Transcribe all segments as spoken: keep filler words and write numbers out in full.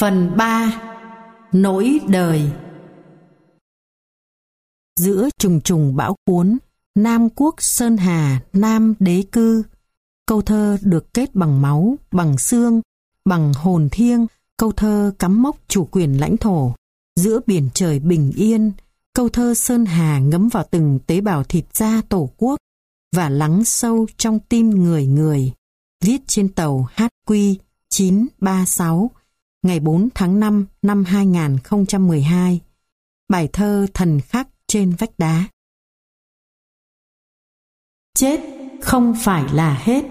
Phần ba. Nỗi đời. Giữa trùng trùng bão cuốn, Nam quốc sơn hà, Nam đế cư. Câu thơ được kết bằng máu, bằng xương, bằng hồn thiêng. Câu thơ cắm mốc chủ quyền lãnh thổ. Giữa biển trời bình yên, câu thơ sơn hà ngấm vào từng tế bào thịt da tổ quốc và lắng sâu trong tim người người. Viết trên tàu hát quy chín ba sáu, ngày bốn tháng năm năm hai nghìn không trăm mười hai. Bài thơ thần khắc trên vách đá. Chết không phải là hết.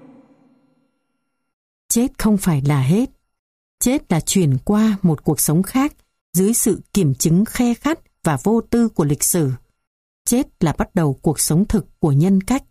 Chết không phải là hết. Chết là chuyển qua một cuộc sống khác dưới sự kiểm chứng khe khắt và vô tư của lịch sử. Chết là bắt đầu cuộc sống thực của nhân cách.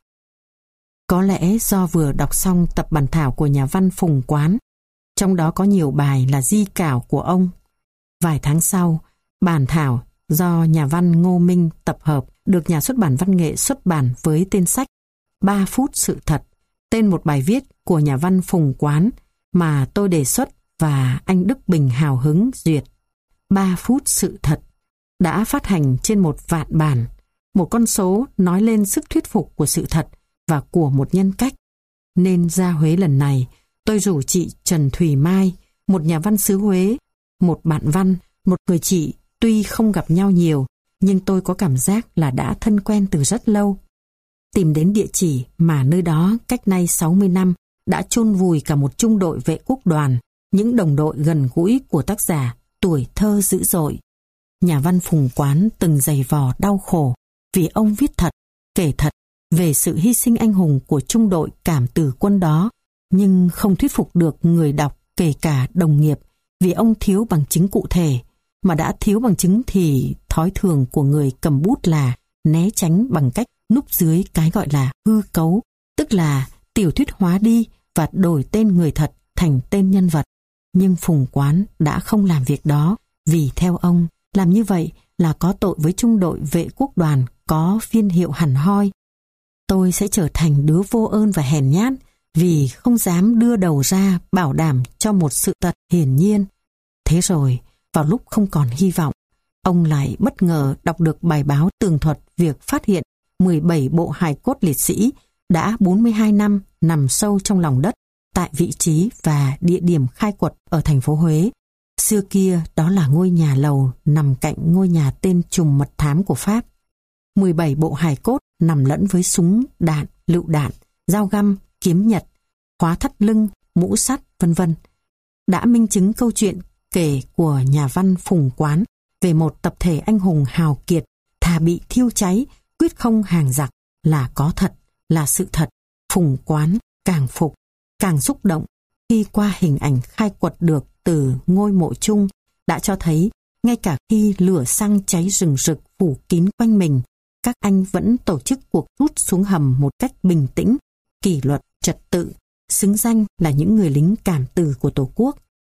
Có lẽ do vừa đọc xong tập bản thảo của nhà văn Phùng Quán, trong đó có nhiều bài là di cảo của ông. Vài tháng sau, bản thảo do nhà văn Ngô Minh tập hợp được nhà xuất bản Văn nghệ xuất bản với tên sách Ba phút sự thật, tên một bài viết của nhà văn Phùng Quán mà tôi đề xuất và anh Đức Bình hào hứng duyệt. Ba phút sự thật đã phát hành trên một vạn bản, một con số nói lên sức thuyết phục của sự thật và của một nhân cách. Nên ra Huế lần này, tôi rủ chị Trần Thùy Mai, một nhà văn xứ Huế, một bạn văn, một người chị tuy không gặp nhau nhiều, nhưng tôi có cảm giác là đã thân quen từ rất lâu. Tìm đến địa chỉ mà nơi đó cách nay sáu mươi năm đã chôn vùi cả một trung đội vệ quốc đoàn, những đồng đội gần gũi của tác giả tuổi thơ dữ dội. Nhà văn Phùng Quán từng giày vò đau khổ vì ông viết thật, kể thật về sự hy sinh anh hùng của trung đội cảm tử quân đó, nhưng không thuyết phục được người đọc, kể cả đồng nghiệp, vì ông thiếu bằng chứng cụ thể. Mà đã thiếu bằng chứng thì thói thường của người cầm bút là né tránh bằng cách núp dưới cái gọi là hư cấu, tức là tiểu thuyết hóa đi và đổi tên người thật thành tên nhân vật. Nhưng Phùng Quán đã không làm việc đó, vì theo ông, làm như vậy là có tội với trung đội vệ quốc đoàn có phiên hiệu hẳn hoi. Tôi sẽ trở thành đứa vô ơn và hèn nhát vì không dám đưa đầu ra bảo đảm cho một sự thật hiển nhiên. Thế rồi, vào lúc không còn hy vọng, ông lại bất ngờ đọc được bài báo tường thuật việc phát hiện mười bảy bộ hài cốt liệt sĩ đã bốn mươi hai năm nằm sâu trong lòng đất tại vị trí và địa điểm khai quật ở thành phố Huế. Xưa kia đó là ngôi nhà lầu nằm cạnh ngôi nhà tên trùm mật thám của Pháp. mười bảy bộ hài cốt nằm lẫn với súng, đạn, lựu đạn, dao găm, kiếm nhật, khóa thắt lưng, mũ sắt, vân vân. Đã minh chứng câu chuyện kể của nhà văn Phùng Quán về một tập thể anh hùng hào kiệt, thà bị thiêu cháy, quyết không hàng giặc, là có thật, là sự thật. Phùng Quán càng phục, càng xúc động khi qua hình ảnh khai quật được từ ngôi mộ chung đã cho thấy ngay cả khi lửa xăng cháy rừng rực phủ kín quanh mình, các anh vẫn tổ chức cuộc rút xuống hầm một cách bình tĩnh, kỷ luật, trật tự, xứng danh là những người lính cảm tử của Tổ quốc.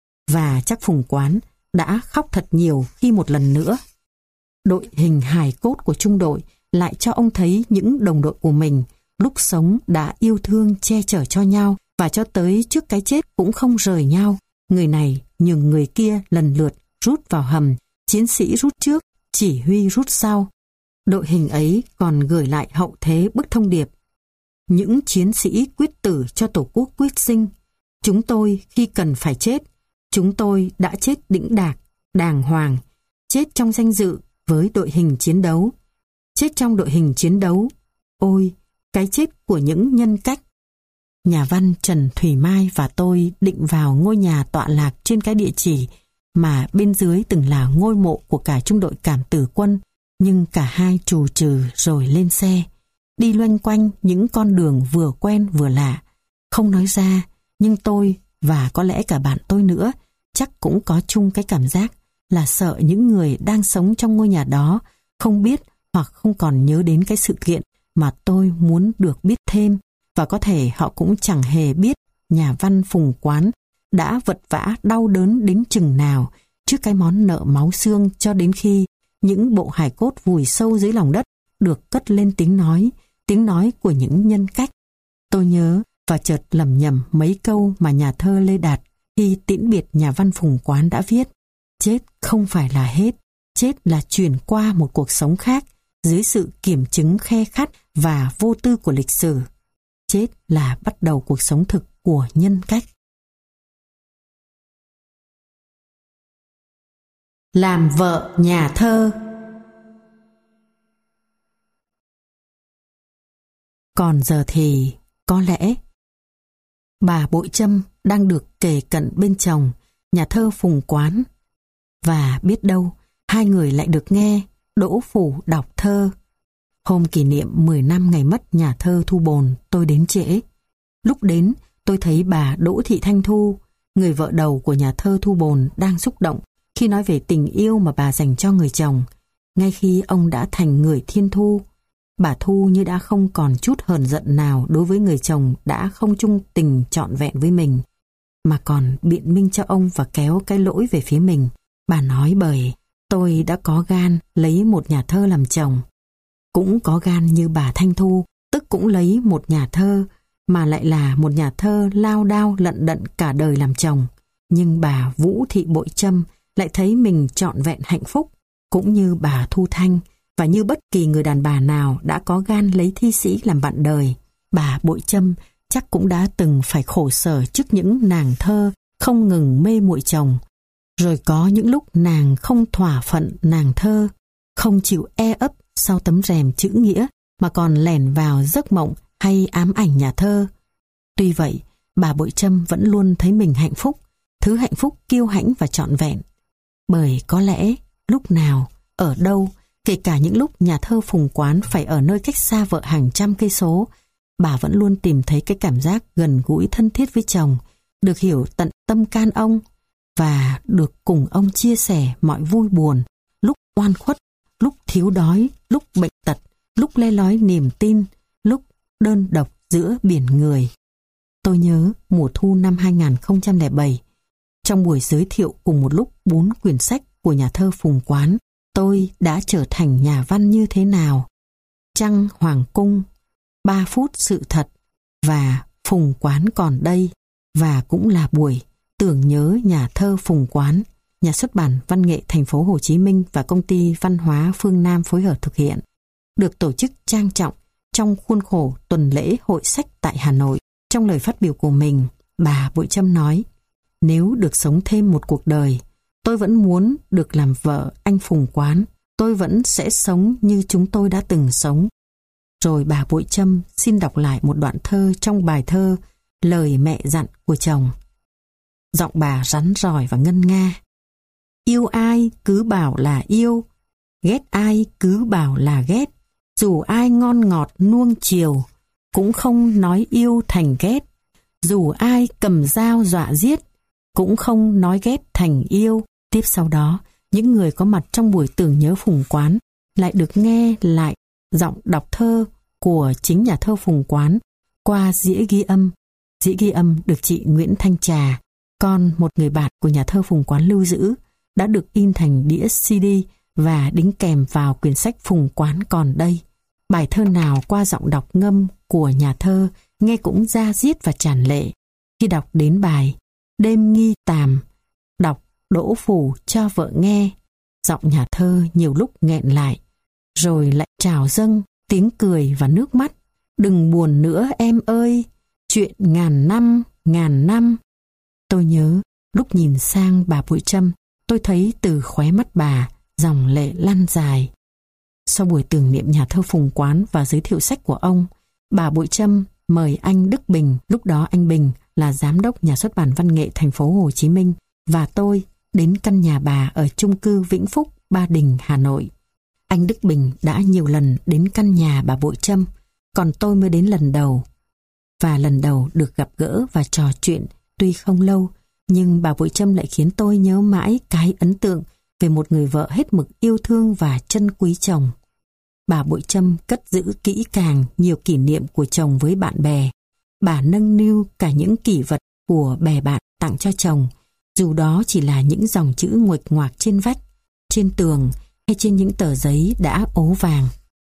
Và chắc Phùng Quán đã khóc thật nhiều khi một lần nữa đội hình hài cốt của trung đội lại cho ông thấy những đồng đội của mình lúc sống đã yêu thương che chở cho nhau và cho tới trước cái chết cũng không rời nhau. Người này nhường người kia lần lượt rút vào hầm, chiến sĩ rút trước, chỉ huy rút sau. Đội hình ấy còn gửi lại hậu thế bức thông điệp: những chiến sĩ quyết tử cho Tổ quốc quyết sinh. Chúng tôi khi cần phải chết, chúng tôi đã chết đĩnh đạc, đàng hoàng, chết trong danh dự với đội hình chiến đấu. Chết trong đội hình chiến đấu, ôi, cái chết của những nhân cách. Nhà văn Trần Thùy Mai và tôi định vào ngôi nhà tọa lạc trên cái địa chỉ mà bên dưới từng là ngôi mộ của cả trung đội cảm tử quân, nhưng cả hai trù trừ rồi lên xe, đi loanh quanh những con đường vừa quen vừa lạ. Không nói ra, nhưng tôi và có lẽ cả bạn tôi nữa chắc cũng có chung cái cảm giác là sợ những người đang sống trong ngôi nhà đó không biết hoặc không còn nhớ đến cái sự kiện mà tôi muốn được biết thêm, và có thể họ cũng chẳng hề biết nhà văn Phùng Quán đã vật vã đau đớn đến chừng nào trước cái món nợ máu xương, cho đến khi những bộ hài cốt vùi sâu dưới lòng đất được cất lên tiếng nói, tiếng nói của những nhân cách. Tôi nhớ và chợt lẩm nhẩm mấy câu mà nhà thơ Lê Đạt Khi tiễn biệt nhà văn Phùng Quán đã viết: chết không phải là hết, chết là chuyển qua một cuộc sống khác dưới sự kiểm chứng khe khắt và vô tư của lịch sử. Chết là bắt đầu cuộc sống thực của nhân cách. Làm vợ nhà thơ. Còn giờ thì có lẽ bà Bội Trâm đang được kề cận bên chồng, nhà thơ Phùng Quán, và biết đâu hai người lại được nghe Đỗ Phủ đọc thơ. Hôm kỷ niệm mười năm ngày mất nhà thơ Thu Bồn, tôi đến trễ. Lúc đến, tôi thấy bà Đỗ Thị Thanh Thu, người vợ đầu của nhà thơ Thu Bồn, đang xúc động khi nói về tình yêu mà bà dành cho người chồng. Ngay khi ông đã thành người thiên thu, bà Thu như đã không còn chút hờn giận nào đối với người chồng đã không chung tình trọn vẹn với mình, mà còn biện minh cho ông và kéo cái lỗi về phía mình. Bà nói bởi: tôi đã có gan lấy một nhà thơ làm chồng, cũng có gan như bà Thanh Thu, tức cũng lấy một nhà thơ, mà lại là một nhà thơ lao đao lận đận cả đời làm chồng. Nhưng bà Vũ Thị Bội Trâm lại thấy mình trọn vẹn hạnh phúc, cũng như bà Thu Thanh, và như bất kỳ người đàn bà nào đã có gan lấy thi sĩ làm bạn đời. Bà Bội Trâm chắc cũng đã từng phải khổ sở trước những nàng thơ không ngừng mê muội chồng. Rồi có những lúc nàng không thỏa phận nàng thơ, không chịu e ấp sau tấm rèm chữ nghĩa, mà còn lẻn vào giấc mộng hay ám ảnh nhà thơ. Tuy vậy, bà Bội Trâm vẫn luôn thấy mình hạnh phúc, thứ hạnh phúc kiêu hãnh và trọn vẹn. Bởi có lẽ lúc nào, ở đâu, kể cả những lúc nhà thơ Phùng Quán phải ở nơi cách xa vợ hàng trăm cây số, bà vẫn luôn tìm thấy cái cảm giác gần gũi thân thiết với chồng, được hiểu tận tâm can ông, và được cùng ông chia sẻ mọi vui buồn, lúc oan khuất, lúc thiếu đói, lúc bệnh tật, lúc le lói niềm tin, lúc đơn độc giữa biển người. Tôi nhớ mùa thu năm hai nghìn không trăm lẻ bảy, trong buổi giới thiệu cùng một lúc bốn quyển sách của nhà thơ Phùng Quán, tôi đã trở thành nhà văn như thế nào. Trăng Hoàng Cung, Ba Phút Sự Thật và Phùng Quán Còn Đây, và cũng là buổi tưởng nhớ nhà thơ Phùng Quán, nhà xuất bản Văn nghệ Thành phố Hồ Chí Minh và công ty Văn hóa Phương Nam phối hợp thực hiện, được tổ chức trang trọng trong khuôn khổ tuần lễ hội sách tại Hà Nội. Trong lời phát biểu của mình, bà Bội Trâm nói: nếu được sống thêm một cuộc đời, tôi vẫn muốn được làm vợ anh Phùng Quán, tôi vẫn sẽ sống như chúng tôi đã từng sống. Rồi bà Bội Trâm xin đọc lại một đoạn thơ trong bài thơ Lời Mẹ Dặn của chồng. Giọng bà rắn rỏi và ngân nga: yêu ai cứ bảo là yêu, ghét ai cứ bảo là ghét, dù ai ngon ngọt nuông chiều, cũng không nói yêu thành ghét, dù ai cầm dao dọa giết, cũng không nói ghét thành yêu. Tiếp sau đó, những người có mặt trong buổi tưởng nhớ Phùng Quán lại được nghe lại giọng đọc thơ của chính nhà thơ Phùng Quán qua dĩa ghi âm. Dĩa ghi âm được chị Nguyễn Thanh Trà, con một người bạn của nhà thơ Phùng Quán lưu giữ, đã được in thành đĩa xê đê và đính kèm vào quyển sách Phùng Quán Còn Đây. Bài thơ nào qua giọng đọc ngâm của nhà thơ nghe cũng da diết và tràn lệ. Khi đọc đến bài Đêm Nghi Tàm, đọc Đỗ Phủ cho vợ nghe, giọng nhà thơ nhiều lúc nghẹn lại, rồi lại trào dâng tiếng cười và nước mắt. Đừng buồn nữa em ơi, chuyện ngàn năm, ngàn năm. Tôi nhớ lúc nhìn sang bà Bội Trâm, tôi thấy từ khóe mắt bà dòng lệ lăn dài. Sau buổi tưởng niệm nhà thơ Phùng Quán và giới thiệu sách của ông, bà Bội Trâm mời anh Đức Bình, lúc đó anh Bình là giám đốc nhà xuất bản Văn nghệ Thành phố Hồ Chí Minh, và tôi đến căn nhà bà ở chung cư Vĩnh Phúc, Ba Đình, Hà Nội. Anh Đức Bình đã nhiều lần đến căn nhà bà Bội Trâm, còn tôi mới đến lần đầu. Và lần đầu được gặp gỡ và trò chuyện tuy không lâu, nhưng bà Bội Trâm lại khiến tôi nhớ mãi cái ấn tượng về một người vợ hết mực yêu thương và trân quý chồng. Bà Bội Trâm cất giữ kỹ càng nhiều kỷ niệm của chồng với bạn bè. Bà nâng niu cả những kỷ vật của bè bạn tặng cho chồng, dù đó chỉ là những dòng chữ nguệch ngoạc trên vách, trên tường hay trên những tờ giấy đã ố vàng.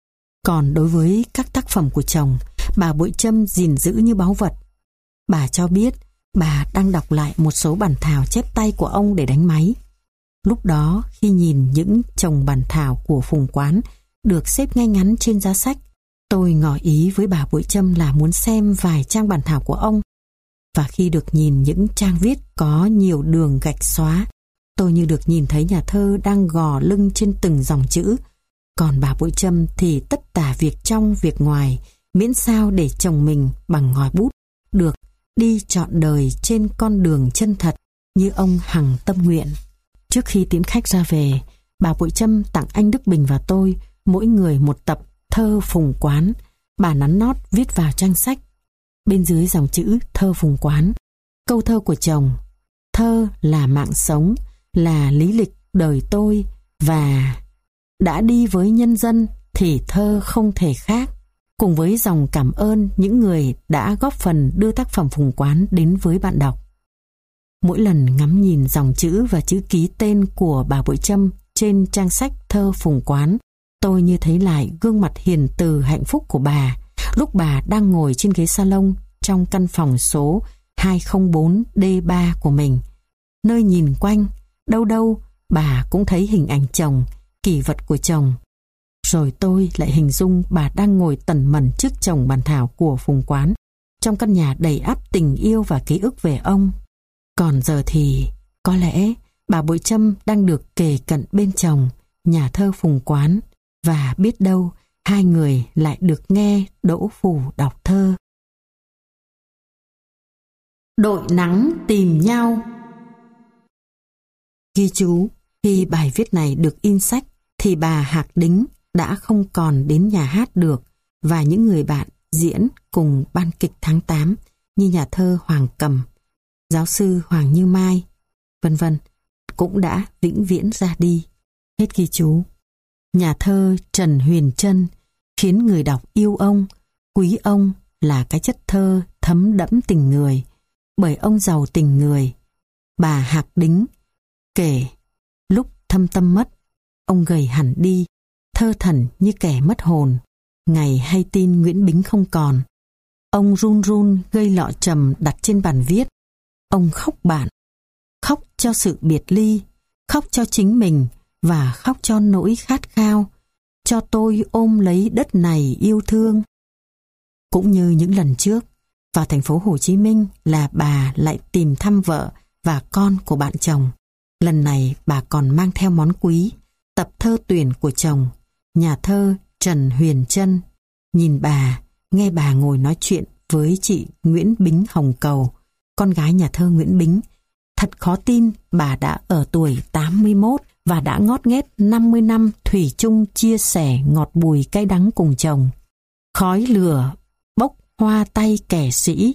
Còn đối với các tác phẩm của chồng, bà Bội Trâm gìn giữ như báu vật. Bà cho biết bà đang đọc lại một số bản thảo chép tay của ông để đánh máy. Lúc đó, khi nhìn những chồng bản thảo của Phùng Quán được xếp ngay ngắn trên giá sách, tôi ngỏ ý với bà Bội Trâm là muốn xem vài trang bản thảo của ông. Và khi được nhìn những trang viết có nhiều đường gạch xóa, tôi như được nhìn thấy nhà thơ đang gò lưng trên từng dòng chữ. Còn bà Bội Trâm thì tất tả việc trong việc ngoài, miễn sao để chồng mình bằng ngòi bút được đi trọn đời trên con đường chân thật như ông hằng tâm nguyện. Trước khi tiễn khách ra về, bà Bội Trâm tặng anh Đức Bình và tôi mỗi người một tập thơ Phùng Quán. Bà nắn nót viết vào trang sách. Bên dưới dòng chữ thơ Phùng Quán, câu thơ của chồng: thơ là mạng sống, là lý lịch đời tôi, và đã đi với nhân dân thì thơ không thể khác. Cùng với dòng cảm ơn những người đã góp phần đưa tác phẩm Phùng Quán đến với bạn đọc. Mỗi lần ngắm nhìn dòng chữ và chữ ký tên của bà Bội Trâm trên trang sách thơ Phùng Quán, tôi như thấy lại gương mặt hiền từ hạnh phúc của bà lúc bà đang ngồi trên ghế salon trong căn phòng số hai không bốn D ba của mình, nơi nhìn quanh, đâu đâu bà cũng thấy hình ảnh chồng, kỷ vật của chồng. Rồi tôi lại hình dung bà đang ngồi tần mẩn trước chồng bản thảo của Phùng Quán, trong căn nhà đầy ắp tình yêu và ký ức về ông. Còn giờ thì có lẽ bà Bội Trâm đang được kề cận bên chồng, nhà thơ Phùng Quán, và biết đâu hai người lại được nghe Đỗ Phủ đọc thơ. Đội nắng tìm nhau. Ghi chú: khi bài viết này được in sách thì bà Hạc Đính đã không còn đến nhà hát được, và những người bạn diễn cùng ban kịch tháng tám như nhà thơ Hoàng Cầm, giáo sư Hoàng Như Mai, vân vân cũng đã vĩnh viễn ra đi. Hết ghi chú. Nhà thơ Trần Huyền Trân khiến người đọc yêu ông, quý ông là cái chất thơ thấm đẫm tình người, bởi ông giàu tình người. Bà Hạc Đính kể lúc thâm tâm mất, ông gầy hẳn đi, thơ thẩn như kẻ mất hồn. Ngày hay tin Nguyễn Bính không còn, ông run run gây lọ trầm đặt trên bàn viết. Ông khóc bạn, khóc cho sự biệt ly, khóc cho chính mình và khóc cho nỗi khát khao, cho tôi ôm lấy đất này yêu thương. Cũng như những lần trước, vào thành phố Hồ Chí Minh là bà lại tìm thăm vợ và con của bạn chồng. Lần này bà còn mang theo món quý, tập thơ tuyển của chồng, nhà thơ Trần Huyền Trân. Nhìn bà, nghe bà ngồi nói chuyện với chị Nguyễn Bính Hồng Cầu, con gái nhà thơ Nguyễn Bính. Thật khó tin bà đã ở tuổi tám mươi mốt và đã ngót nghét năm mươi năm thủy chung chia sẻ ngọt bùi cay đắng cùng chồng. Khói lửa bốc hoa tay kẻ sĩ.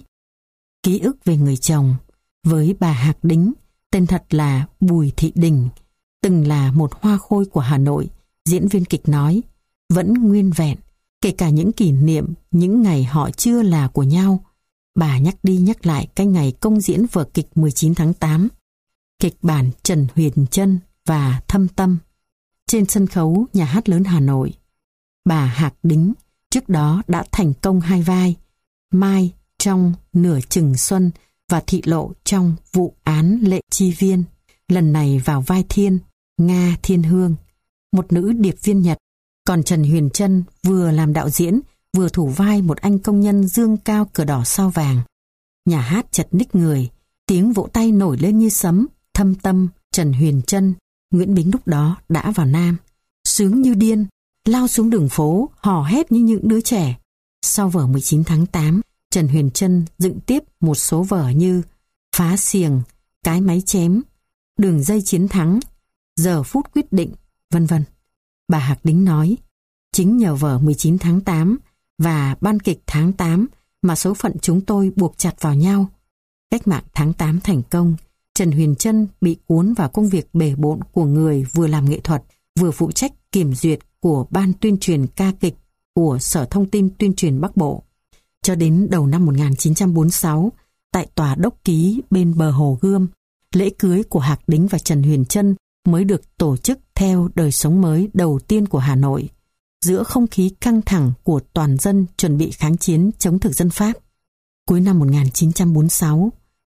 Ký ức về người chồng với bà Hạc Đính, tên thật là Bùi Thị Đình, từng là một hoa khôi của Hà Nội, diễn viên kịch nói, vẫn nguyên vẹn, kể cả những kỷ niệm, những ngày họ chưa là của nhau. Bà nhắc đi nhắc lại cái ngày công diễn vở kịch mười chín tháng tám, kịch bản Trần Huyền Trân và Thâm Tâm, trên sân khấu Nhà hát lớn Hà Nội. Bà Hạc Đính trước đó đã thành công hai vai, Mai trong Nửa Chừng Xuân và Thị Lộ trong Vụ án Lệ Chi Viên, lần này vào vai Thiên, Nga Thiên Hương, một nữ điệp viên Nhật. Còn Trần Huyền Trân vừa làm đạo diễn, vừa thủ vai một anh công nhân dương cao cờ đỏ sao vàng. Nhà hát chật ních người, tiếng vỗ tay nổi lên như sấm. Thâm Tâm, Trần Huyền Trân, Nguyễn Bính lúc đó đã vào Nam, sướng như điên, lao xuống đường phố, hò hét như những đứa trẻ. Sau vở mười chín tháng tám, Trần Huyền Trân dựng tiếp một số vở như Phá Xiềng, Cái Máy Chém, Đường Dây Chiến Thắng, Giờ Phút Quyết Định, vân vân. Bà Hạc Đính nói, chính nhờ vở mười chín tháng tám và ban kịch tháng tám mà số phận chúng tôi buộc chặt vào nhau. Cách mạng tháng tám thành công, Trần Huyền Trân bị cuốn vào công việc bề bộn của người vừa làm nghệ thuật, vừa phụ trách kiểm duyệt của Ban tuyên truyền ca kịch của Sở Thông tin Tuyên truyền Bắc Bộ. Cho đến đầu năm một nghìn chín trăm bốn mươi sáu, tại tòa Đốc Ký bên bờ Hồ Gươm, lễ cưới của Hạc Đính và Trần Huyền Trân mới được tổ chức theo đời sống mới đầu tiên của Hà Nội, giữa không khí căng thẳng của toàn dân chuẩn bị kháng chiến chống thực dân Pháp. Cuối năm một nghìn chín trăm bốn mươi sáu,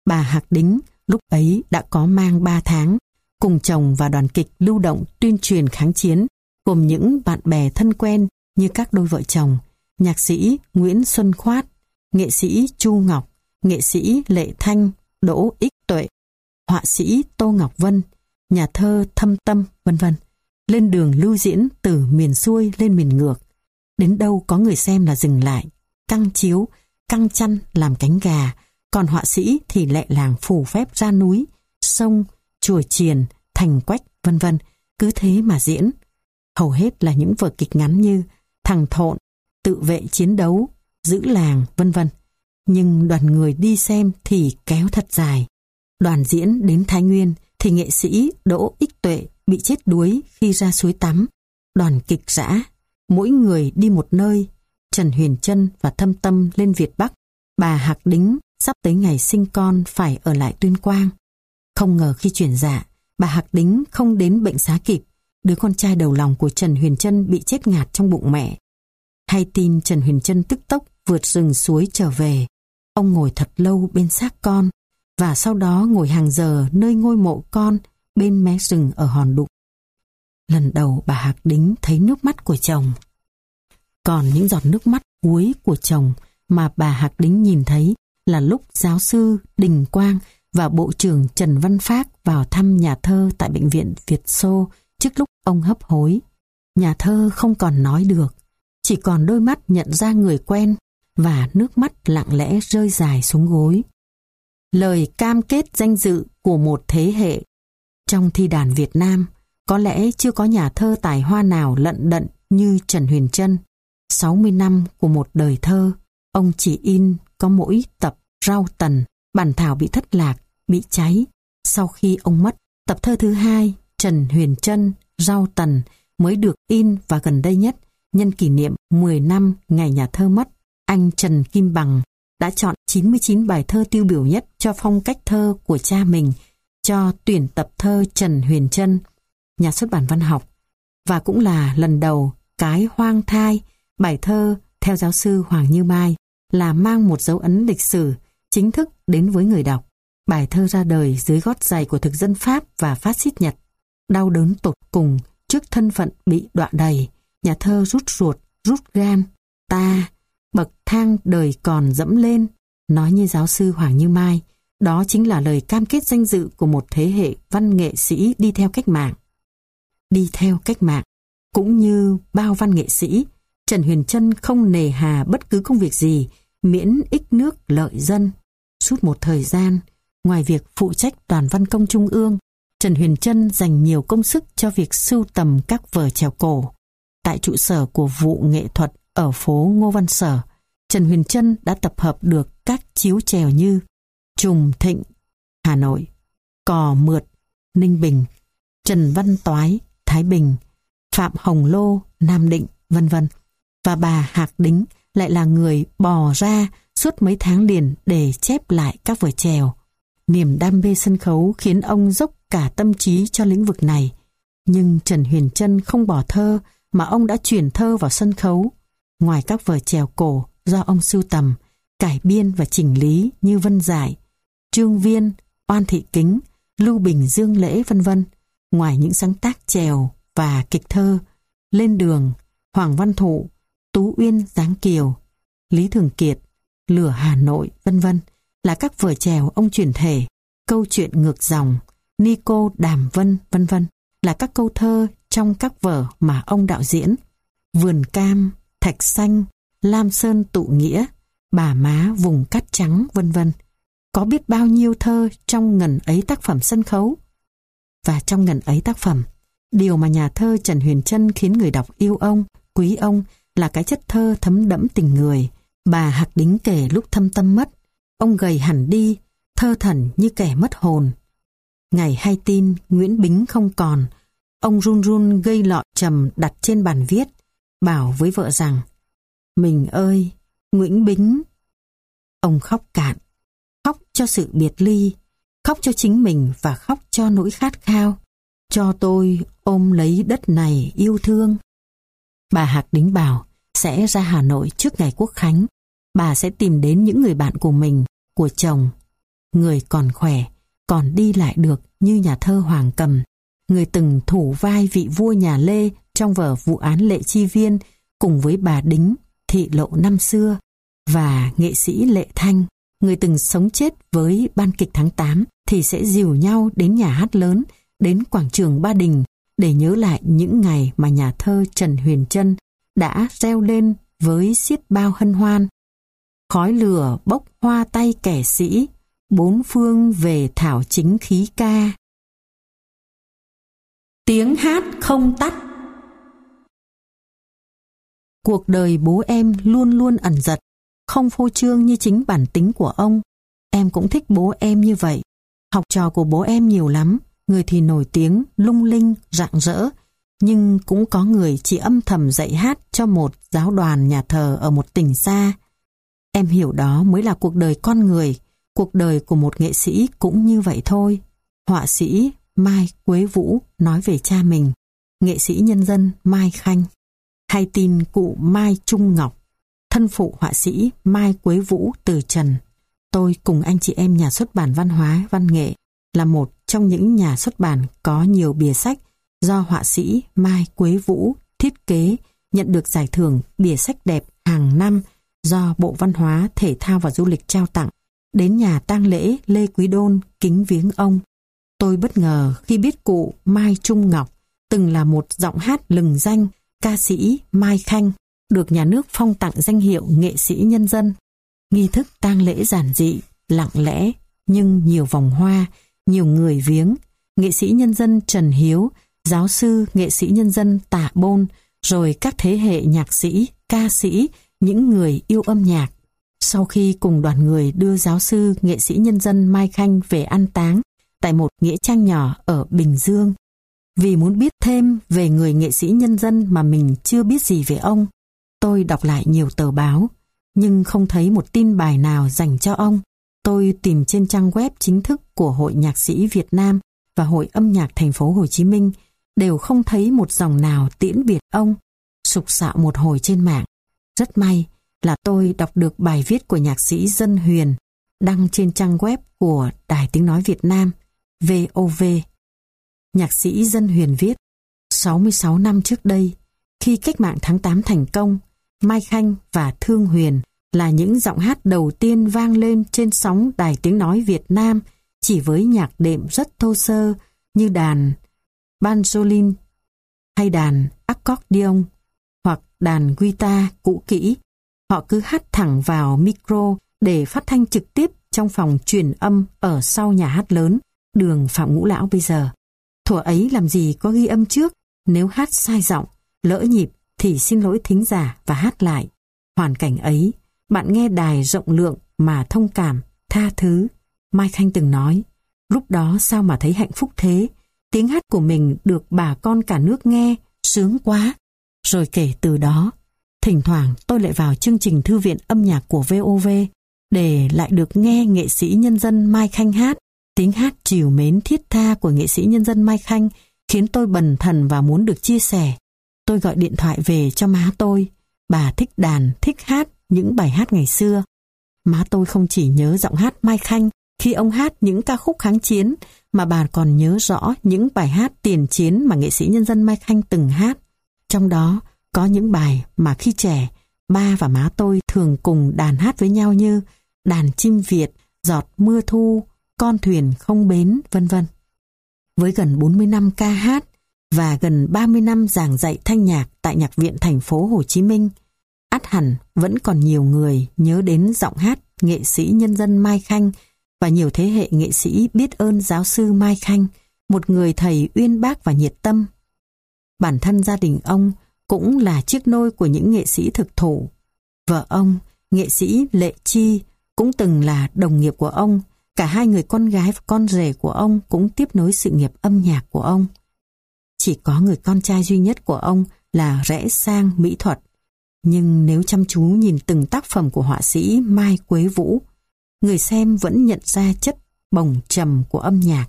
Bà Hạc Đính lúc ấy đã có mang ba tháng, cùng chồng và đoàn kịch lưu động tuyên truyền kháng chiến, gồm những bạn bè thân quen như các đôi vợ chồng, nhạc sĩ Nguyễn Xuân Khoát, nghệ sĩ Chu Ngọc, nghệ sĩ Lệ Thanh, Đỗ Ích Tuệ, họa sĩ Tô Ngọc Vân, nhà thơ Thâm Tâm, vân vân, lên đường lưu diễn từ miền xuôi lên miền ngược. Đến đâu có người xem là dừng lại, căng chiếu, căng chăn làm cánh gà, còn họa sĩ thì lẹ làng phủ phép ra núi, sông, chùa chiền, thành quách, vân vân, cứ thế mà diễn. Hầu hết là những vở kịch ngắn như Thằng Thộn, Tự vệ chiến đấu, Giữ làng, vân vân. Nhưng đoàn người đi xem thì kéo thật dài. Đoàn diễn đến Thái Nguyên thì nghệ sĩ Đỗ Ích Tuệ bị chết đuối khi ra suối tắm. Đoàn kịch rã, mỗi người đi một nơi. Trần Huyền Trân và Thâm Tâm lên Việt Bắc. Bà Hạc Đính sắp tới ngày sinh con phải ở lại Tuyên Quang. Không ngờ khi chuyển dạ, bà Hạc Đính không đến bệnh xá kịp. Đứa con trai đầu lòng của Trần Huyền Trân bị chết ngạt trong bụng mẹ. Hay tin, Trần Huyền Trân tức tốc vượt rừng suối trở về. Ông ngồi thật lâu bên xác con, và sau đó ngồi hàng giờ nơi ngôi mộ con bên mé rừng ở Hòn Đụng. Lần đầu bà Hạc Đính thấy nước mắt của chồng. Còn những giọt nước mắt cuối của chồng mà bà Hạc Đính nhìn thấy là lúc giáo sư Đình Quang và Bộ trưởng Trần Văn Phác vào thăm nhà thơ tại Bệnh viện Việt Xô trước lúc ông hấp hối. Nhà thơ không còn nói được, chỉ còn đôi mắt nhận ra người quen và nước mắt lặng lẽ rơi dài xuống gối. Lời cam kết danh dự của một thế hệ. Trong thi đàn Việt Nam, có lẽ chưa có nhà thơ tài hoa nào lận đận như Trần Huyền Trân. sáu mươi năm của một đời thơ, ông chỉ in có mỗi tập Rau Tần, bản thảo bị thất lạc, bị cháy. Sau khi ông mất, tập thơ thứ hai, Trần Huyền Trân, Rau Tần mới được in, và gần đây nhất, nhân kỷ niệm mười năm ngày nhà thơ mất, anh Trần Kim Bằng đã chọn chín mươi chín bài thơ tiêu biểu nhất cho phong cách thơ của cha mình cho tuyển tập thơ Trần Huyền Trân, nhà xuất bản Văn học. Và cũng là lần đầu Cái Hoang Thai, bài thơ theo giáo sư Hoàng Như Mai, là mang một dấu ấn lịch sử chính thức đến với người đọc. Bài thơ ra đời dưới gót giày của thực dân Pháp và phát xít Nhật. Đau đớn tột cùng trước thân phận bị đọa đầy, nhà thơ rút ruột, rút gan. Ta, bậc thang đời còn dẫm lên, nói như giáo sư Hoàng Như Mai, đó chính là lời cam kết danh dự của một thế hệ văn nghệ sĩ đi theo cách mạng. Đi theo cách mạng, cũng như bao văn nghệ sĩ, Trần Huyền Trân không nề hà bất cứ công việc gì miễn ích nước lợi dân. Suốt một thời gian, ngoài việc phụ trách Đoàn Văn Công Trung ương, Trần Huyền Trân dành nhiều công sức cho việc sưu tầm các vở chèo cổ. Tại trụ sở của Vụ Nghệ thuật ở phố Ngô Văn Sở, Trần Huyền Trân đã tập hợp được các chiếu chèo như Trùng Thịnh, Hà Nội, Cò Mượt, Ninh Bình, Trần Văn Toái, Thái Bình, Phạm Hồng Lô, Nam Định, vân vân. Và bà Hạc Đính lại là người bò ra suốt mấy tháng liền để chép lại các vở chèo. Niềm đam mê sân khấu khiến ông dốc cả tâm trí cho lĩnh vực này. Nhưng Trần Huyền Trân không bỏ thơ, mà ông đã chuyển thơ vào sân khấu. Ngoài các vở chèo cổ do ông sưu tầm, cải biên và chỉnh lý như Vân Giải, Trương Viên, Oan Thị Kính, Lưu Bình Dương Lễ, vân vân. Ngoài những sáng tác chèo và kịch thơ, Lên Đường, Hoàng Văn Thụ, Tú Uyên Giáng Kiều, Lý Thường Kiệt, Lửa Hà Nội, vân vân, là các vở chèo ông chuyển thể, Câu chuyện ngược dòng, Nico Đàm Vân, vân vân, là các câu thơ trong các vở mà ông đạo diễn. Vườn Cam, Thạch Xanh, Lam Sơn Tụ Nghĩa, Bà Má Vùng Cát Trắng, vân vân. Có biết bao nhiêu thơ trong ngần ấy tác phẩm sân khấu. Và trong ngần ấy tác phẩm, điều mà nhà thơ Trần Huyền Trân khiến người đọc yêu ông, quý ông là cái chất thơ thấm đẫm tình người. Bà Hạc Đính kể lúc Thâm Tâm mất, ông gầy hẳn đi, thơ thẩn như kẻ mất hồn. Ngày hay tin Nguyễn Bính không còn, ông run run gây lọ trầm đặt trên bàn viết, bảo với vợ rằng: "Mình ơi, Nguyễn Bính." Ông khóc cạn, khóc cho sự biệt ly, khóc cho chính mình và khóc cho nỗi khát khao. Cho tôi ôm lấy đất này yêu thương. Bà Hạc Đính bảo sẽ ra Hà Nội trước ngày Quốc khánh. Bà sẽ tìm đến những người bạn của mình, của chồng. người còn khỏe, còn đi lại được như nhà thơ Hoàng Cầm, người từng thủ vai vị vua nhà Lê trong vở Vụ án Lệ Chi Viên cùng với bà Đính, Thị Lộ năm xưa, và nghệ sĩ Lệ Thanh, người từng sống chết với ban kịch tháng tám, thì sẽ dìu nhau đến nhà hát lớn, đến quảng trường Ba Đình để nhớ lại những ngày mà nhà thơ Trần Huyền Trân đã reo lên với xiết bao hân hoan. Khói lửa bốc hoa tay kẻ sĩ, bốn phương về thảo chính khí ca. Tiếng hát không tắt. Cuộc đời bố em luôn luôn ẩn dật, không phô trương như chính bản tính của ông. Em cũng thích bố em như vậy. Học trò của bố em nhiều lắm, người thì nổi tiếng, lung linh, rạng rỡ, nhưng cũng có người chỉ âm thầm dạy hát cho một giáo đoàn nhà thờ ở một tỉnh xa. Em hiểu đó mới là cuộc đời con người, cuộc đời của một nghệ sĩ cũng như vậy thôi. Họa sĩ Mai Quế Vũ nói về cha mình, nghệ sĩ nhân dân Mai Khanh. Hay tin cụ Mai Trung Ngọc, thân phụ họa sĩ Mai Quế Vũ từ trần. Tôi cùng anh chị em nhà xuất bản Văn hóa Văn nghệ là một trong những nhà xuất bản có nhiều bìa sách do họa sĩ Mai Quế Vũ thiết kế, nhận được giải thưởng bìa sách đẹp hàng năm do Bộ Văn hóa, Thể thao và Du lịch trao tặng. Đến nhà tang lễ Lê Quý Đôn kính viếng ông. Tôi bất ngờ khi biết cụ Mai Trung Ngọc từng là một giọng hát lừng danh, ca sĩ Mai Khanh, được nhà nước phong tặng danh hiệu nghệ sĩ nhân dân. Nghi thức tang lễ giản dị, lặng lẽ, nhưng nhiều vòng hoa, nhiều người viếng. Nghệ sĩ nhân dân Trần Hiếu, giáo sư nghệ sĩ nhân dân Tạ Bôn, rồi các thế hệ nhạc sĩ, ca sĩ, những người yêu âm nhạc. Sau khi cùng đoàn người đưa giáo sư nghệ sĩ nhân dân Mai Khanh về an táng tại một nghĩa trang nhỏ ở Bình Dương, vì muốn biết thêm về người nghệ sĩ nhân dân mà mình chưa biết gì về ông, tôi đọc lại nhiều tờ báo, nhưng không thấy một tin bài nào dành cho ông. Tôi tìm trên trang web chính thức của Hội Nhạc sĩ Việt Nam và Hội Âm nhạc Thành phố Hồ Chí Minh, đều không thấy một dòng nào tiễn biệt ông. Sục sạo một hồi trên mạng. Rất may là tôi đọc được bài viết của nhạc sĩ Dân Huyền đăng trên trang web của Đài Tiếng Nói Việt Nam, vê o vê. Nhạc sĩ Dân Huyền viết, sáu mươi sáu năm trước đây, khi cách mạng tháng tám thành công, Mai Khanh và Thương Huyền là những giọng hát đầu tiên vang lên trên sóng Đài Tiếng Nói Việt Nam, chỉ với nhạc đệm rất thô sơ như đàn banjolin hay đàn accordion hoặc đàn guitar cũ kỹ. Họ cứ hát thẳng vào micro để phát thanh trực tiếp trong phòng truyền âm ở sau nhà hát lớn, đường Phạm Ngũ Lão bây giờ. Thuở ấy làm gì có ghi âm trước, nếu hát sai giọng, lỡ nhịp thì xin lỗi thính giả và hát lại. Hoàn cảnh ấy, bạn nghe đài rộng lượng mà thông cảm, tha thứ. Mai Khanh từng nói, lúc đó sao mà thấy hạnh phúc thế, tiếng hát của mình được bà con cả nước nghe, sướng quá. Rồi kể từ đó, thỉnh thoảng tôi lại vào chương trình Thư viện âm nhạc của vê o vê để lại được nghe nghệ sĩ nhân dân Mai Khanh hát. Tiếng hát trìu mến thiết tha của nghệ sĩ nhân dân Mai Khanh khiến tôi bần thần và muốn được chia sẻ. Tôi gọi điện thoại về cho má tôi. Bà thích đàn, thích hát những bài hát ngày xưa. Má tôi không chỉ nhớ giọng hát Mai Khanh khi ông hát những ca khúc kháng chiến, mà bà còn nhớ rõ những bài hát tiền chiến mà nghệ sĩ nhân dân Mai Khanh từng hát. Trong đó có những bài mà khi trẻ, ba và má tôi thường cùng đàn hát với nhau như Đàn Chim Việt, Giọt Mưa Thu, Con Thuyền Không Bến, vân vân. Với gần bốn mươi năm ca hát và gần ba mươi năm giảng dạy thanh nhạc tại Nhạc viện Thành phố Hồ Chí Minh, ắt hẳn vẫn còn nhiều người nhớ đến giọng hát nghệ sĩ nhân dân Mai Khanh, và nhiều thế hệ nghệ sĩ biết ơn giáo sư Mai Khanh, một người thầy uyên bác và nhiệt tâm. Bản thân gia đình ông cũng là chiếc nôi của những nghệ sĩ thực thụ. Vợ ông, nghệ sĩ Lệ Chi, cũng từng là đồng nghiệp của ông. Cả hai người con gái và con rể của ông cũng tiếp nối sự nghiệp âm nhạc của ông. Chỉ có người con trai duy nhất của ông là rẽ sang mỹ thuật. Nhưng nếu chăm chú nhìn từng tác phẩm của họa sĩ Mai Quế Vũ, người xem vẫn nhận ra chất bồng trầm của âm nhạc.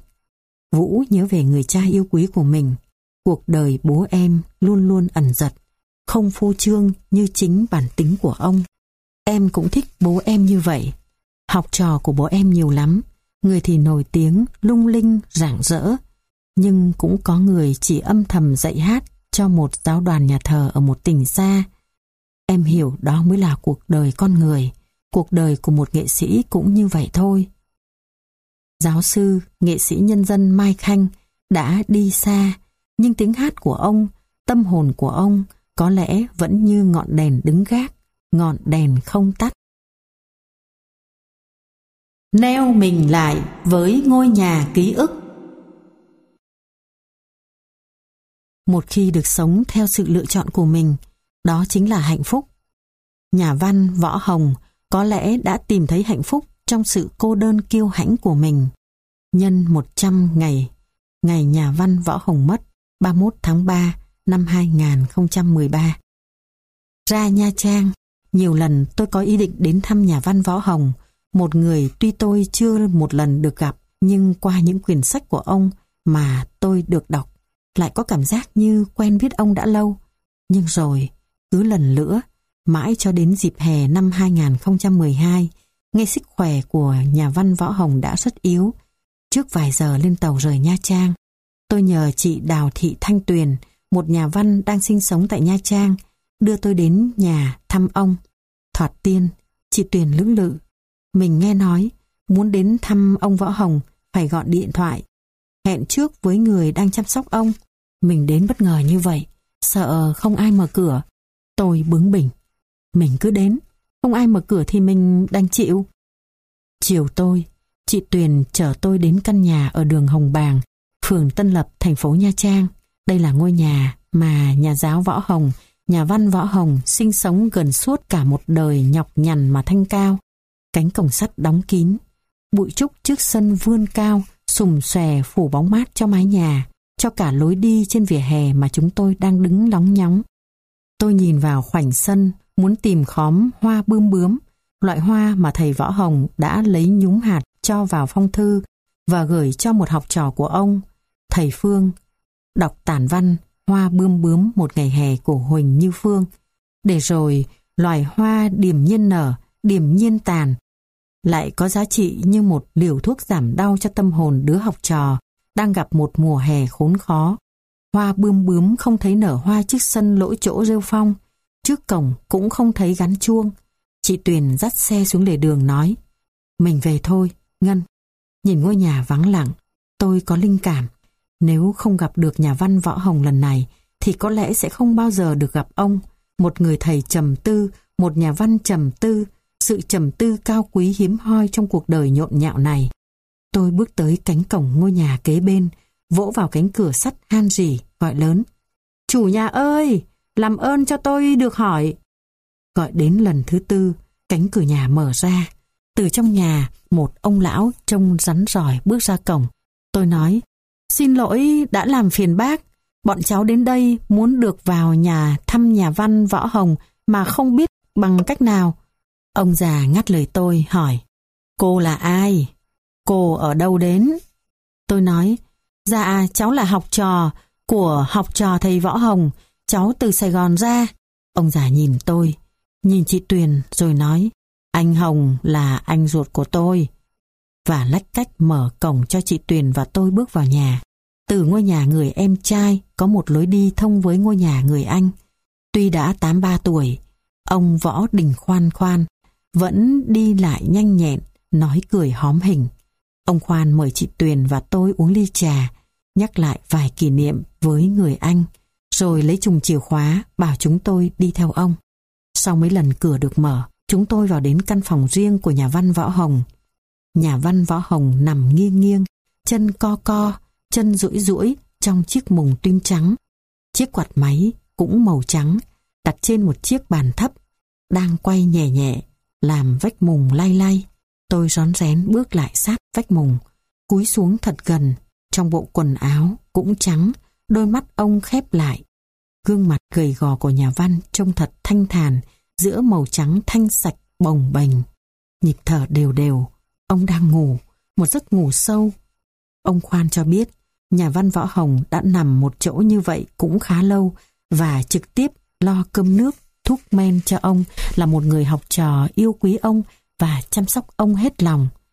Vũ nhớ về người cha yêu quý của mình. Cuộc đời bố em luôn luôn ẩn dật, không phô trương như chính bản tính của ông. Em cũng thích bố em như vậy. Học trò của bố em nhiều lắm, người thì nổi tiếng, lung linh, rạng rỡ. Nhưng cũng có người chỉ âm thầm dạy hát cho một giáo đoàn nhà thờ ở một tỉnh xa. Em hiểu đó mới là cuộc đời con người. Cuộc đời của một nghệ sĩ cũng như vậy thôi. Giáo sư, nghệ sĩ nhân dân Mai Khanh đã đi xa, nhưng tiếng hát của ông, tâm hồn của ông có lẽ vẫn như ngọn đèn đứng gác, ngọn đèn không tắt. Neo mình lại với ngôi nhà ký ức. Một khi được sống theo sự lựa chọn của mình, đó chính là hạnh phúc. Nhà văn Võ Hồng có lẽ đã tìm thấy hạnh phúc trong sự cô đơn kiêu hãnh của mình. Nhân một trăm ngày, ngày nhà văn Võ Hồng mất, ba mươi mốt tháng ba năm hai nghìn không trăm mười ba. Ra Nha Trang, nhiều lần tôi có ý định đến thăm nhà văn Võ Hồng, một người tuy tôi chưa một lần được gặp, nhưng qua những quyển sách của ông mà tôi được đọc, lại có cảm giác như quen biết ông đã lâu. Nhưng rồi, cứ lần nữa, mãi cho đến dịp hè năm hai nghìn không trăm mười hai, nghe sức khỏe của nhà văn Võ Hồng đã rất yếu. Trước vài giờ lên tàu rời Nha Trang, tôi nhờ chị Đào Thị Thanh Tuyền, một nhà văn đang sinh sống tại Nha Trang, đưa tôi đến nhà thăm ông. Thoạt tiên, chị Tuyền lưỡng lự. Mình nghe nói, muốn đến thăm ông Võ Hồng phải gọi điện thoại, hẹn trước với người đang chăm sóc ông. Mình đến bất ngờ như vậy, sợ không ai mở cửa. Tôi bướng bỉnh. Mình cứ đến, không ai mở cửa thì mình đành chịu. Chiều tôi, chị Tuyền chở tôi đến căn nhà ở đường Hồng Bàng, phường Tân Lập, thành phố Nha Trang. Đây là ngôi nhà mà nhà giáo Võ Hồng, nhà văn Võ Hồng sinh sống gần suốt cả một đời nhọc nhằn mà thanh cao. Cánh cổng sắt đóng kín, bụi trúc trước sân vươn cao, xùm xòe phủ bóng mát cho mái nhà, cho cả lối đi trên vỉa hè mà chúng tôi đang đứng lóng nhóng. Tôi nhìn vào khoảnh sân, muốn tìm khóm hoa bươm bướm, loại hoa mà thầy Võ Hồng đã lấy nhúm hạt cho vào phong thư và gửi cho một học trò của ông, thầy Phương, đọc tản văn Hoa bươm bướm một ngày hè của Huỳnh Như Phương. Để rồi loài hoa điềm nhiên nở, điềm nhiên tàn, lại có giá trị như một liều thuốc giảm đau cho tâm hồn đứa học trò đang gặp một mùa hè khốn khó. Hoa bươm bướm không thấy nở hoa trước sân lỗ chỗ rêu phong, trước cổng cũng không thấy gắn chuông. Chị Tuyền dắt xe xuống lề đường nói, mình về thôi, Ngân. Nhìn ngôi nhà vắng lặng, tôi có linh cảm, nếu không gặp được nhà văn Võ Hồng lần này, thì có lẽ sẽ không bao giờ được gặp ông, một người thầy trầm tư, một nhà văn trầm tư, sự trầm tư cao quý hiếm hoi trong cuộc đời nhộn nhạo này. Tôi bước tới cánh cổng ngôi nhà kế bên, vỗ vào cánh cửa sắt han rỉ, gọi lớn, chủ nhà ơi, làm ơn cho tôi được hỏi. Gọi đến lần thứ tư, cánh cửa nhà mở ra. Từ trong nhà, một ông lão trông rắn rỏi bước ra cổng. Tôi nói, xin lỗi đã làm phiền bác, bọn cháu đến đây muốn được vào nhà thăm nhà văn Võ Hồng mà không biết bằng cách nào. Ông già ngắt lời tôi, hỏi, cô là ai? Cô ở đâu đến? Tôi nói, dạ cháu là học trò của học trò thầy Võ Hồng, cháu từ Sài Gòn ra. Ông già nhìn tôi, nhìn chị Tuyền rồi nói, anh Hồng là anh ruột của tôi. Và lách cách mở cổng cho chị Tuyền và tôi bước vào nhà. Từ ngôi nhà người em trai có một lối đi thông với ngôi nhà người anh. Tuy đã tám mươi ba tuổi, ông Võ Đình Khoan Khoan vẫn đi lại nhanh nhẹn, nói cười hóm hình. Ông Khoan mời chị Tuyền và tôi uống ly trà, nhắc lại vài kỷ niệm với người anh, rồi lấy chùm chìa khóa bảo chúng tôi đi theo ông. Sau mấy lần cửa được mở, chúng tôi vào đến căn phòng riêng của nhà văn Võ Hồng. Nhà văn Võ Hồng nằm nghiêng nghiêng, chân co co, chân duỗi duỗi trong chiếc mùng tuyên trắng. Chiếc quạt máy cũng màu trắng, đặt trên một chiếc bàn thấp, đang quay nhẹ nhẹ, làm vách mùng lay lay. Tôi rón rén bước lại sát vách mùng, cúi xuống thật gần. Trong bộ quần áo cũng trắng, đôi mắt ông khép lại. Gương mặt gầy gò của nhà văn trông thật thanh thản giữa màu trắng thanh sạch bồng bềnh. Nhịp thở đều đều, ông đang ngủ, một giấc ngủ sâu. Ông Khoan cho biết, nhà văn Võ Hồng đã nằm một chỗ như vậy cũng khá lâu và trực tiếp lo cơm nước, thuốc men cho ông, là một người học trò yêu quý ông và chăm sóc ông hết lòng.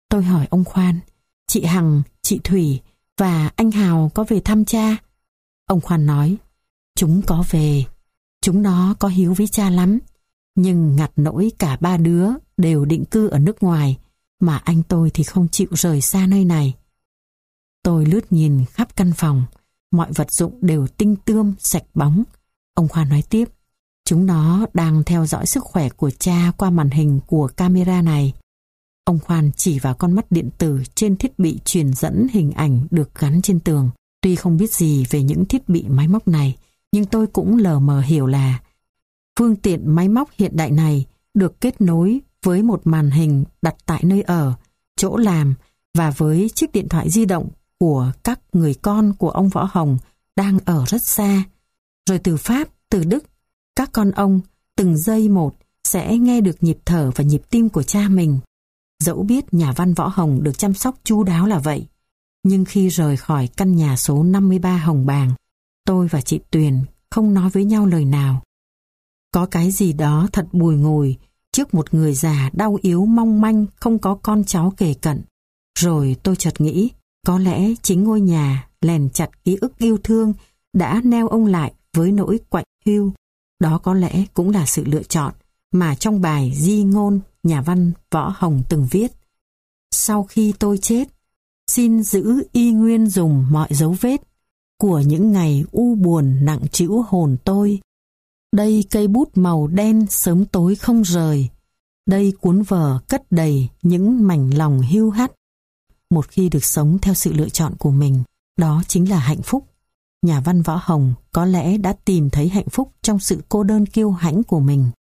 Tôi hỏi ông Khoan, chị Hằng, chị Thủy và anh Hào có về thăm cha? Ông Khoan nói, chúng có về. Chúng nó có hiếu với cha lắm. Nhưng ngặt nỗi cả ba đứa đều định cư ở nước ngoài, mà anh tôi thì không chịu rời xa nơi này. Tôi lướt nhìn khắp căn phòng, mọi vật dụng đều tinh tươm, sạch bóng. Ông Khoan nói tiếp, chúng nó đang theo dõi sức khỏe của cha qua màn hình của camera này. Ông Khoan chỉ vào con mắt điện tử trên thiết bị truyền dẫn hình ảnh được gắn trên tường. Tuy không biết gì về những thiết bị máy móc này, nhưng tôi cũng lờ mờ hiểu là phương tiện máy móc hiện đại này được kết nối với một màn hình đặt tại nơi ở, chỗ làm và với chiếc điện thoại di động của các người con của ông Võ Hồng đang ở rất xa. Rồi từ Pháp, từ Đức, các con ông từng giây một sẽ nghe được nhịp thở và nhịp tim của cha mình. Dẫu biết nhà văn Võ Hồng được chăm sóc chu đáo là vậy, nhưng khi rời khỏi căn nhà số năm mươi ba Hồng Bàng, tôi và chị Tuyền không nói với nhau lời nào. Có cái gì đó thật bùi ngùi trước một người già đau yếu mong manh không có con cháu kề cận. Rồi tôi chợt nghĩ, có lẽ chính ngôi nhà lèn chặt ký ức yêu thương đã neo ông lại với nỗi quạnh hiu. Đó có lẽ cũng là sự lựa chọn mà trong bài di ngôn nhà văn Võ Hồng từng viết. Sau khi tôi chết, xin giữ y nguyên dùng mọi dấu vết của những ngày u buồn nặng trĩu hồn tôi. Đây cây bút màu đen sớm tối không rời. Đây cuốn vở cất đầy những mảnh lòng hiu hắt. Một khi được sống theo sự lựa chọn của mình, đó chính là hạnh phúc. Nhà văn Võ Hồng có lẽ đã tìm thấy hạnh phúc trong sự cô đơn kiêu hãnh của mình.